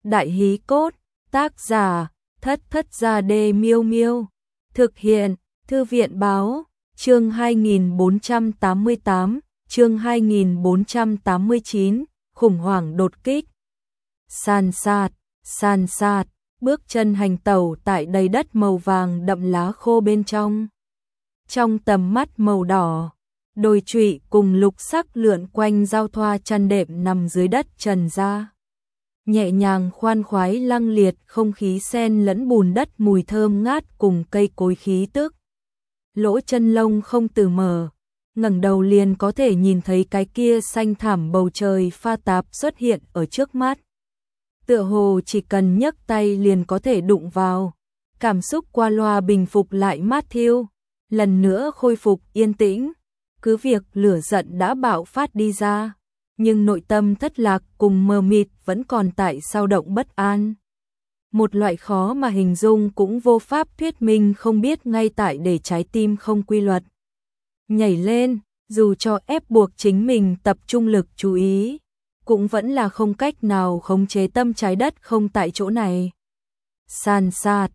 Đại hí cốt, tác giả, Thất Thất Gia Đê Miêu Miêu. Thực hiện, Thư viện báo, chương 2488, chương 2489, khủng hoảng đột kích. San sát, bước chân hành tẩu tại đầy đất màu vàng đậm lá khô bên trong. Trong tầm mắt màu đỏ, đồi trụy cùng lục sắc lượn quanh giao thoa chăn đệm nằm dưới đất trần ra. Nhẹ nhàng khoan khoái lăng liệt, không khí sen lẫn bùn đất mùi thơm ngát cùng cây cối khí tức. Lỗ chân lông không từ mở, ngẩng đầu liền có thể nhìn thấy cái kia xanh thẳm bầu trời pha tạp xuất hiện ở trước mắt. Tựa hồ chỉ cần nhấc tay liền có thể đụng vào. Cảm xúc qua loa bình phục lại Matthew, lần nữa khôi phục yên tĩnh. Cứ việc lửa giận đã bạo phát đi ra, nhưng nội tâm thất lạc cùng mờ mịt vẫn còn tại dao động bất an. Một loại khó mà hình dung cũng vô pháp thuyết minh không biết ngay tại để trái tim không quy luật nhảy lên, dù cho ép buộc chính mình tập trung lực chú ý, cũng vẫn là không cách nào khống chế tâm trái đất không tại chỗ này. San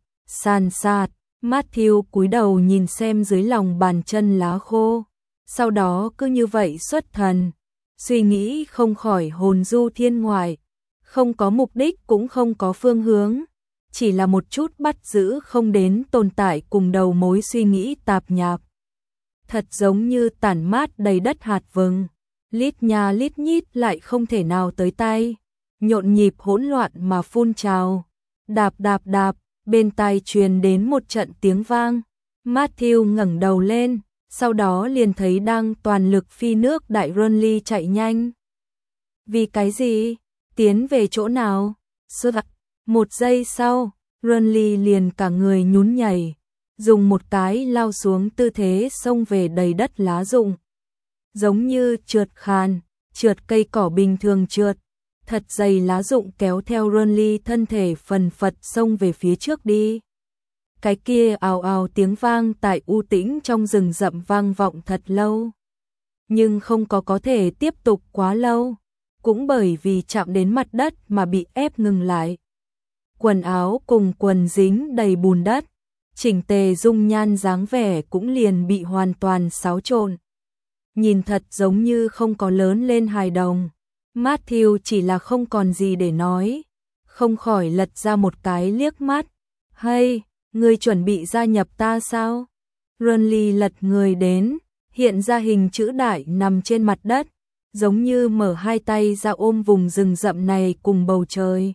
sát, Matthew cúi đầu nhìn xem dưới lòng bàn chân lá khô, sau đó cứ như vậy xuất thần, suy nghĩ không khỏi hồn du thiên ngoại, không có mục đích cũng không có phương hướng, chỉ là một chút bắt giữ không đến tồn tại cùng đầu mối suy nghĩ tạp nhạp. Thật giống như tản mát đầy đất hạt vừng, lít nha lít nhít lại không thể nào tới tay, nhộn nhịp hỗn loạn mà phun trào. Đạp đạp đạp, bên tai truyền đến một trận tiếng vang. Matthew ngẩng đầu lên, sau đó liền thấy đang toàn lực phi nước đại Runly chạy nhanh. Vì cái gì? Tiến về chỗ nào? Một giây sau, Runly liền cả người nhún nhảy, dùng một cái lao xuống tư thế xông về đầy đất lá rụng. Giống như trượt cây cỏ bình thường trượt, thật dày lá rụng kéo theo Runly thân thể phần phật xông về phía trước đi. Cái kia ào ào tiếng vang tại u tĩnh trong rừng rậm vang vọng thật lâu, nhưng không có thể tiếp tục quá lâu, cũng bởi vì chạm đến mặt đất mà bị ép ngừng lại. Quần áo cùng quần dính đầy bùn đất, chỉnh tề dung nhan dáng vẻ cũng liền bị hoàn toàn xáo trộn. Nhìn thật giống như không có lớn lên hài đồng. Matthew chỉ là không còn gì để nói, không khỏi lật ra một cái liếc mắt. Hay, ngươi chuẩn bị gia nhập ta sao? Runly lật người đến, hiện ra hình chữ đại nằm trên mặt đất, giống như mở hai tay ra ôm vùng rừng rậm này cùng bầu trời.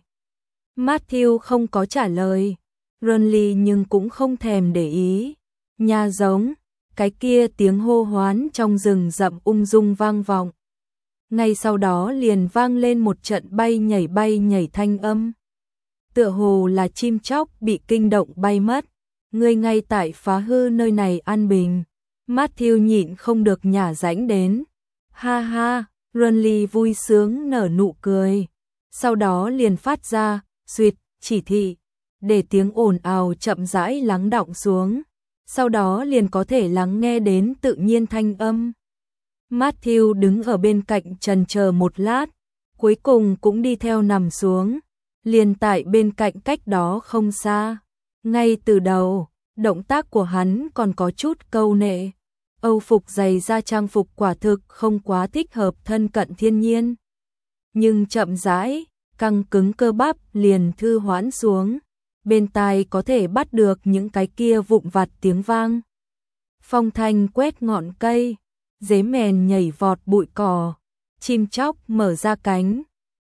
Matthew không có trả lời, Runly nhưng cũng không thèm để ý. Nha giống, cái kia tiếng hô hoán trong rừng rậm ung dung vang vọng. Ngay sau đó liền vang lên một trận bay nhảy thanh âm. Tựa hồ là chim chóc bị kinh động bay mất. Ngươi ngay tại phá hư nơi này an bình. Matthew nhịn không được nhả rãnh đến. Ha ha, Runly vui sướng nở nụ cười. Sau đó liền phát ra, suýt, chỉ thị, để tiếng ồn ào chậm rãi lắng đọng xuống. Sau đó liền có thể lắng nghe đến tự nhiên thanh âm. Matthew đứng ở bên cạnh trần chờ một lát, cuối cùng cũng đi theo nằm xuống, liền tại bên cạnh cách đó không xa. Ngay từ đầu, động tác của hắn còn có chút câu nệ. Âu phục dày da trang phục quả thực không quá thích hợp thân cận thiên nhiên. Nhưng chậm rãi, căng cứng cơ bắp liền thư hoãn xuống. Bên tai có thể bắt được những cái kia vụn vặt tiếng vang. Phong thanh quét ngọn cây, dế mèn nhảy vọt bụi cỏ, chim chóc mở ra cánh.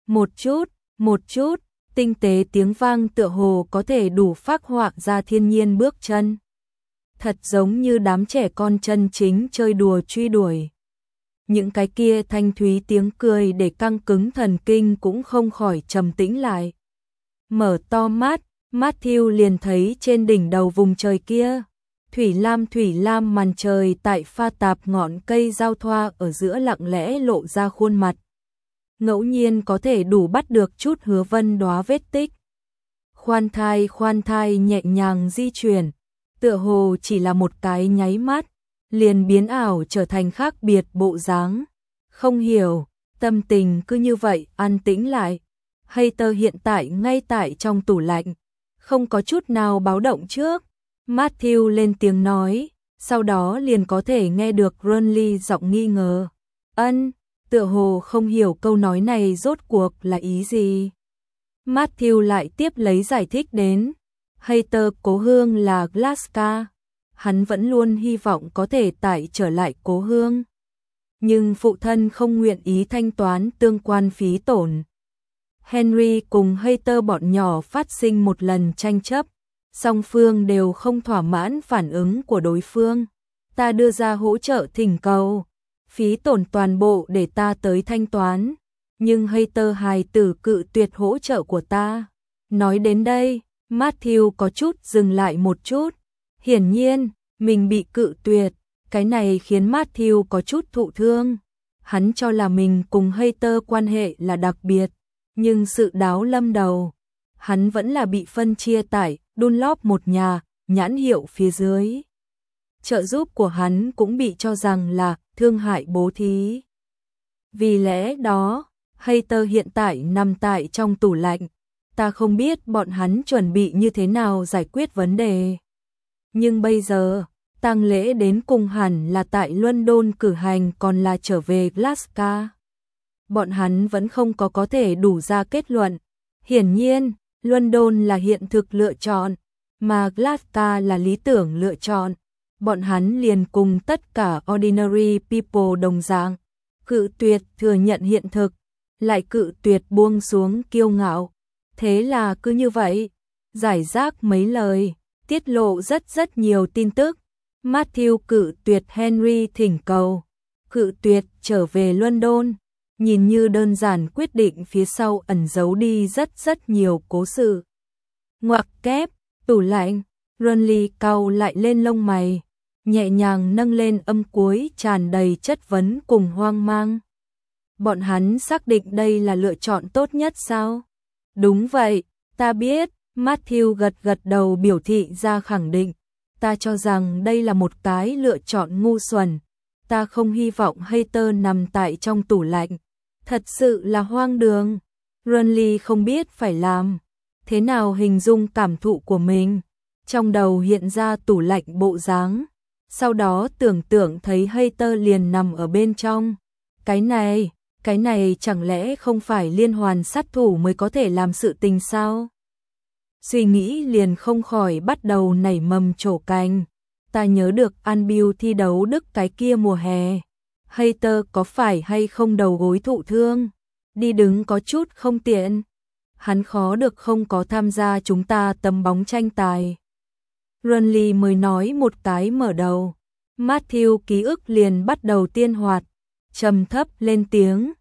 Một chút, tinh tế tiếng vang tựa hồ có thể đủ phác họa ra thiên nhiên bước chân. Thật giống như đám trẻ con chân chính chơi đùa truy đuổi. Những cái kia thanh thúy tiếng cười để căng cứng thần kinh cũng không khỏi trầm tĩnh lại. Mở to mắt, Matthew liền thấy trên đỉnh đầu vùng trời kia, thủy lam màn trời tại pha tạp ngọn cây giao thoa ở giữa lặng lẽ lộ ra khuôn mặt. Ngẫu nhiên có thể đủ bắt được chút hứa vân đóa vết tích. Khoan thai nhẹ nhàng di chuyển, tựa hồ chỉ là một cái nháy mắt, liền biến ảo trở thành khác biệt bộ dáng. Không hiểu, tâm tình cứ như vậy an tĩnh lại. Hater hiện tại ngay tại trong tủ lạnh, không có chút nào báo động trước. Matthew lên tiếng nói, sau đó liền có thể nghe được Ronly giọng nghi ngờ. Tựa hồ không hiểu câu nói này rốt cuộc là ý gì. Matthew lại tiếp lấy giải thích đến. Hater cố hương là Glasgow. Hắn vẫn luôn hy vọng có thể tải trở lại cố hương. Nhưng phụ thân không nguyện ý thanh toán tương quan phí tổn. Henry cùng Hater bọn nhỏ phát sinh một lần tranh chấp. Song phương đều không thỏa mãn phản ứng của đối phương. Ta đưa ra hỗ trợ thỉnh cầu. Phí tổn toàn bộ để ta tới thanh toán. Nhưng Hater hài tử cự tuyệt hỗ trợ của ta. Nói đến đây, Matthew có chút dừng lại một chút. Hiển nhiên, mình bị cự tuyệt. Cái này khiến Matthew có chút thụ thương. Hắn cho là mình cùng Hater quan hệ là đặc biệt. Nhưng sự đáo lâm đầu, hắn vẫn là bị phân chia tại Dunlop một nhà, nhãn hiệu phía dưới. Trợ giúp của hắn cũng bị cho rằng là thương hại bố thí. Vì lẽ đó, Hater hiện tại nằm tại trong tủ lạnh. Ta không biết bọn hắn chuẩn bị như thế nào giải quyết vấn đề. Nhưng bây giờ, tang lễ đến cùng hẳn là tại London cử hành còn là trở về Glasgow. Bọn hắn vẫn không có thể đủ ra kết luận. Hiển nhiên, London là hiện thực lựa chọn, mà Glasgow là lý tưởng lựa chọn. Bọn hắn liền cùng tất cả ordinary people đồng dạng, cự tuyệt thừa nhận hiện thực, lại cự tuyệt buông xuống kiêu ngạo. Thế là cứ như vậy, giải rác mấy lời, tiết lộ rất nhiều tin tức. Matthew cự tuyệt Henry thỉnh cầu, cự tuyệt trở về London. Nhìn như đơn giản quyết định phía sau ẩn giấu đi rất nhiều cố sự. Ngoặc kép, tủ lạnh, Ronly cau lại lên lông mày, nhẹ nhàng nâng lên âm cuối tràn đầy chất vấn cùng hoang mang. Bọn hắn xác định đây là lựa chọn tốt nhất sao? Đúng vậy, ta biết, Matthew gật đầu biểu thị ra khẳng định. Ta cho rằng đây là một cái lựa chọn ngu xuẩn. Ta không hy vọng Hater nằm tại trong tủ lạnh. Thật sự là hoang đường. Ronly không biết phải làm thế nào hình dung cảm thụ của mình. Trong đầu hiện ra tủ lạnh bộ dáng. Sau đó tưởng tượng thấy Hater liền nằm ở bên trong. Cái này chẳng lẽ không phải liên hoàn sát thủ mới có thể làm sự tình sao? Suy nghĩ liền không khỏi bắt đầu nảy mầm trổ cành. Ta nhớ được Anbill thi đấu Đức cái kia mùa hè. Hater có phải hay không đầu gối thụ thương? Đi đứng có chút không tiện. Hắn khó được không có tham gia chúng ta tấm bóng tranh tài. Ronly mới nói một cái mở đầu. Matthew ký ức liền bắt đầu tiên hoạt. Trầm thấp lên tiếng.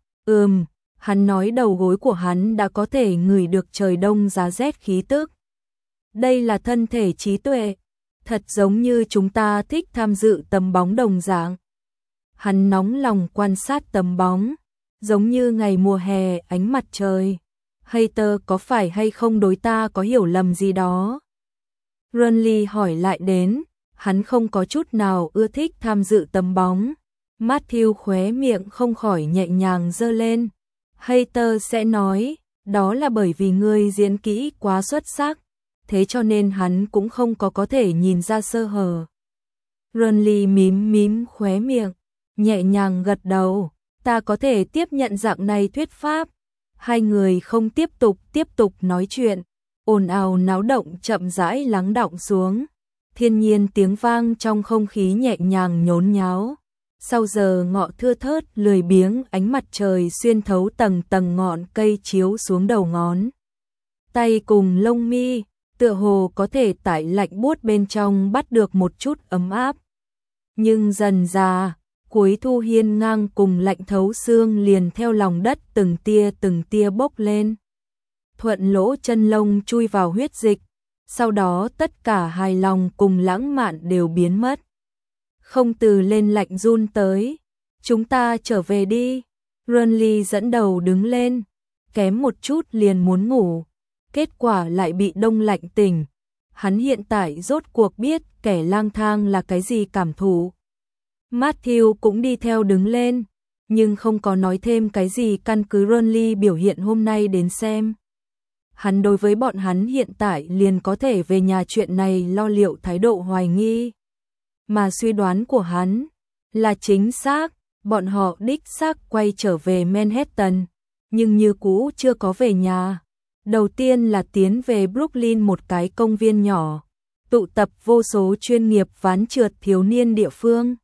Hắn nói đầu gối của hắn đã có thể ngửi được trời đông giá rét khí tức. Đây là thân thể trí tuệ. Thật giống như chúng ta thích tham dự tấm bóng đồng dạng. Hắn nóng lòng quan sát tấm bóng, giống như ngày mùa hè ánh mặt trời. Hater có phải hay không đối ta có hiểu lầm gì đó? Ronly hỏi lại đến, hắn không có chút nào ưa thích tham dự tấm bóng. Matthew khóe miệng không khỏi nhẹ nhàng giơ lên. Hater sẽ nói, đó là bởi vì ngươi diễn kỹ quá xuất sắc, thế cho nên hắn cũng không có thể nhìn ra sơ hở. Ronly mím khóe miệng, nhẹ nhàng gật đầu, ta có thể tiếp nhận dạng này thuyết pháp. Hai người không tiếp tục nói chuyện, ồn ào náo động chậm rãi lắng đọng xuống. Thiên nhiên tiếng vang trong không khí nhẹ nhàng nhốn nháo. Sau giờ ngọ thưa thớt lười biếng ánh mặt trời xuyên thấu tầng ngọn cây chiếu xuống đầu ngón tay cùng lông mi, tựa hồ có thể tại lạnh buốt bên trong bắt được một chút ấm áp. Nhưng dần dà, cuối thu hiên ngang cùng lạnh thấu xương liền theo lòng đất từng tia bốc lên. Thuận lỗ chân lông chui vào huyết dịch, sau đó tất cả hài lòng cùng lãng mạn đều biến mất. Không từ lên lạnh run tới, chúng ta trở về đi. Ronly dẫn đầu đứng lên, kém một chút liền muốn ngủ, kết quả lại bị đông lạnh tỉnh. Hắn hiện tại rốt cuộc biết kẻ lang thang là cái gì cảm thụ. Matthew cũng đi theo đứng lên, nhưng không có nói thêm cái gì căn cứ Ronly biểu hiện hôm nay đến xem. hắn đối với bọn hắn hiện tại liền có thể về nhà chuyện này lo liệu thái độ hoài nghi. Mà suy đoán của hắn là chính xác, bọn họ đích xác quay trở về Manhattan, nhưng như cũ chưa có về nhà. Đầu tiên là tiến về Brooklyn, một cái công viên nhỏ, tụ tập vô số chuyên nghiệp ván trượt thiếu niên địa phương.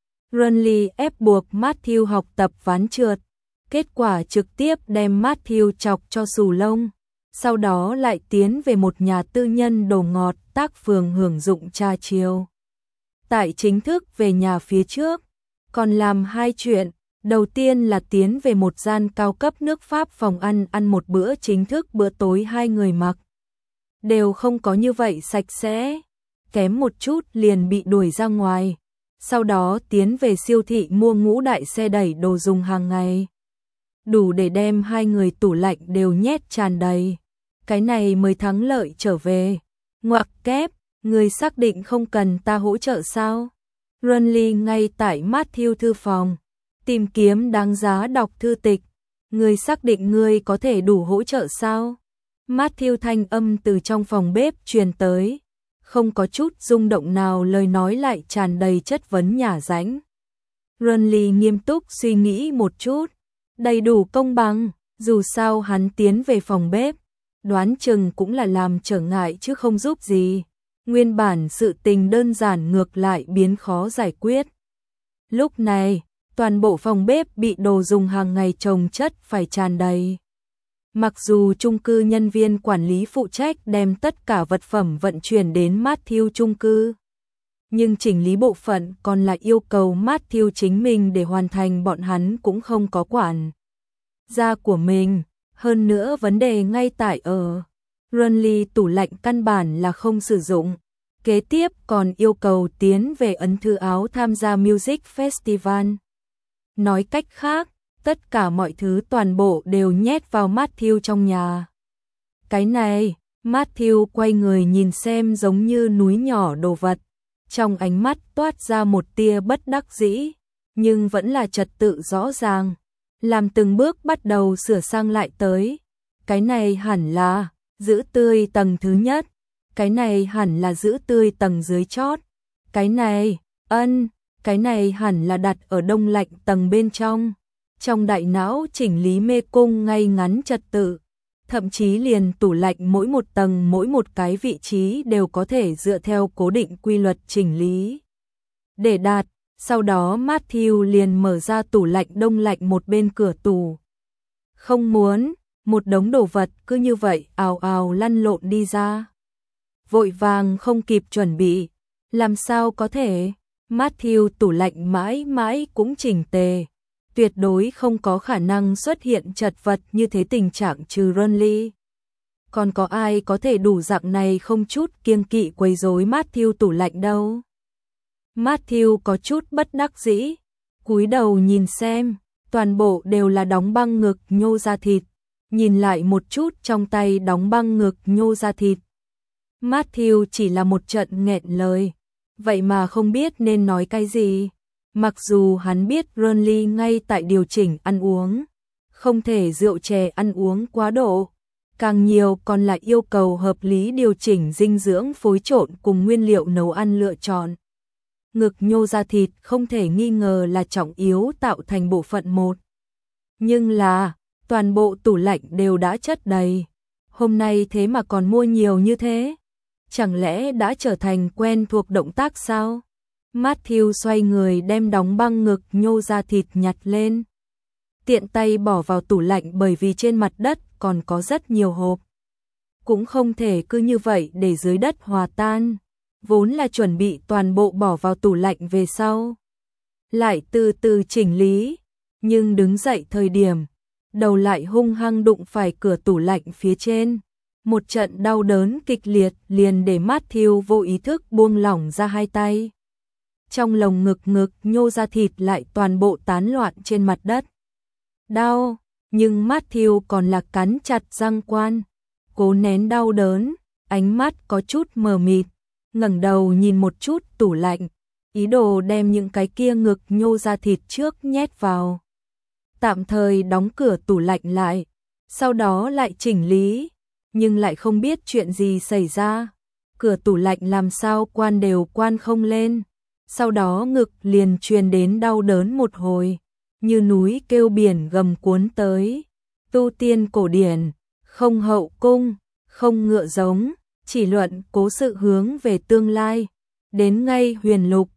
Ronly ép buộc Matthew học tập ván trượt, kết quả trực tiếp đem Matthew chọc cho xù lông. Sau đó lại tiến về một nhà tư nhân đồ ngọt tác phường hưởng dụng trà chiều. Tại chính thức về nhà phía trước, còn làm hai chuyện. Đầu tiên là tiến về một gian cao cấp nước Pháp phòng ăn một bữa chính thức. Bữa tối hai người mặc đều không có như vậy sạch sẽ, kém một chút liền bị đuổi ra ngoài. Sau đó tiến về siêu thị mua ngũ đại xe đẩy đồ dùng hàng ngày, đủ để đem hai người tủ lạnh đều nhét tràn đầy. Cái này mới thắng lợi trở về. Ngoặc kép, người xác định không cần ta hỗ trợ sao? Ronly ngay tại Matthew thư phòng tìm kiếm đáng giá đọc thư tịch. Người xác định người có thể đủ hỗ trợ sao? Matthew thanh âm từ trong phòng bếp truyền tới, không có chút rung động nào, lời nói lại tràn đầy chất vấn nhả ránh. Ronly nghiêm túc suy nghĩ một chút, đầy đủ công bằng, dù sao hắn tiến về phòng bếp, đoán chừng cũng là làm trở ngại chứ không giúp gì. Nguyên bản sự tình đơn giản ngược lại biến khó giải quyết. Lúc này, toàn bộ phòng bếp bị đồ dùng hàng ngày chồng chất phải tràn đầy. Mặc dù chung cư nhân viên quản lý phụ trách đem tất cả vật phẩm vận chuyển đến Matthew chung cư, nhưng chỉnh lý bộ phận còn là yêu cầu Matthew chính mình để hoàn thành, bọn hắn cũng không có quản gia của mình. Hơn nữa vấn đề ngay tại ở Ronly tủ lạnh căn bản là không sử dụng. Kế tiếp còn yêu cầu tiến về ấn thư áo tham gia Music Festival. Nói cách khác, tất cả mọi thứ toàn bộ đều nhét vào Matthew trong nhà. Cái này, Matthew quay người nhìn xem giống như núi nhỏ đồ vật. Trong ánh mắt toát ra một tia bất đắc dĩ, nhưng vẫn là trật tự rõ ràng. Làm từng bước bắt đầu sửa sang lại tới. Cái này hẳn là giữ tươi tầng thứ nhất. Cái này hẳn là giữ tươi tầng dưới chót. Cái này, cái này hẳn là đặt ở đông lạnh tầng bên trong. Trong đại não chỉnh lý mê cung ngay ngắn trật tự. Thậm chí liền tủ lạnh mỗi một tầng mỗi một cái vị trí đều có thể dựa theo cố định quy luật chỉnh lý để đạt. Sau đó Matthew liền mở ra tủ lạnh đông lạnh một bên cửa tủ. Không muốn, một đống đồ vật cứ như vậy ào ào lăn lộn đi ra. Vội vàng không kịp chuẩn bị, làm sao có thể? Matthew tủ lạnh mãi mãi cũng chỉnh tề, tuyệt đối không có khả năng xuất hiện chật vật như thế tình trạng trừ Ronly. Còn có ai có thể đủ dạng này không chút kiêng kỵ quấy rối Matthew tủ lạnh đâu? Matthew có chút bất đắc dĩ, cúi đầu nhìn xem, toàn bộ đều là đóng băng ngực nhô ra thịt. Nhìn lại một chút trong tay đóng băng ngực nhô ra thịt. Matthew chỉ là một trận nghẹn lời, vậy mà không biết nên nói cái gì. Mặc dù hắn biết Ronly ngay tại điều chỉnh ăn uống, không thể rượu chè ăn uống quá độ, càng nhiều còn là yêu cầu hợp lý điều chỉnh dinh dưỡng phối trộn cùng nguyên liệu nấu ăn lựa chọn. Ngực nhô ra thịt không thể nghi ngờ là trọng yếu tạo thành bộ phận một. Nhưng là, toàn bộ tủ lạnh đều đã chất đầy. Hôm nay thế mà còn mua nhiều như thế? Chẳng lẽ đã trở thành quen thuộc động tác sao? Matthew xoay người đem đóng băng ngực nhô ra thịt nhặt lên. Tiện tay bỏ vào tủ lạnh bởi vì trên mặt đất còn có rất nhiều hộp. Cũng không thể cứ như vậy để dưới đất hòa tan. Vốn là chuẩn bị toàn bộ bỏ vào tủ lạnh về sau. Lại từ từ chỉnh lý. Nhưng đứng dậy thời điểm, đầu lại hung hăng đụng phải cửa tủ lạnh phía trên. Một trận đau đớn kịch liệt liền để Matthew vô ý thức buông lỏng ra hai tay. Trong lồng ngực nhô ra thịt lại toàn bộ tán loạn trên mặt đất. Đau, nhưng Matthew còn là cắn chặt răng quan, cố nén đau đớn, ánh mắt có chút mờ mịt, ngẩng đầu nhìn một chút tủ lạnh, ý đồ đem những cái kia ngực nhô ra thịt trước nhét vào. Tạm thời đóng cửa tủ lạnh lại, sau đó lại chỉnh lý, nhưng lại không biết chuyện gì xảy ra. Cửa tủ lạnh làm sao quan đều quan không lên. Sau đó ngực liền truyền đến đau đớn một hồi, như núi kêu biển gầm cuốn tới. Tu tiên cổ điển, không hậu cung, không ngựa giống, chỉ luận cố sự hướng về tương lai. Đến ngay huyền lục,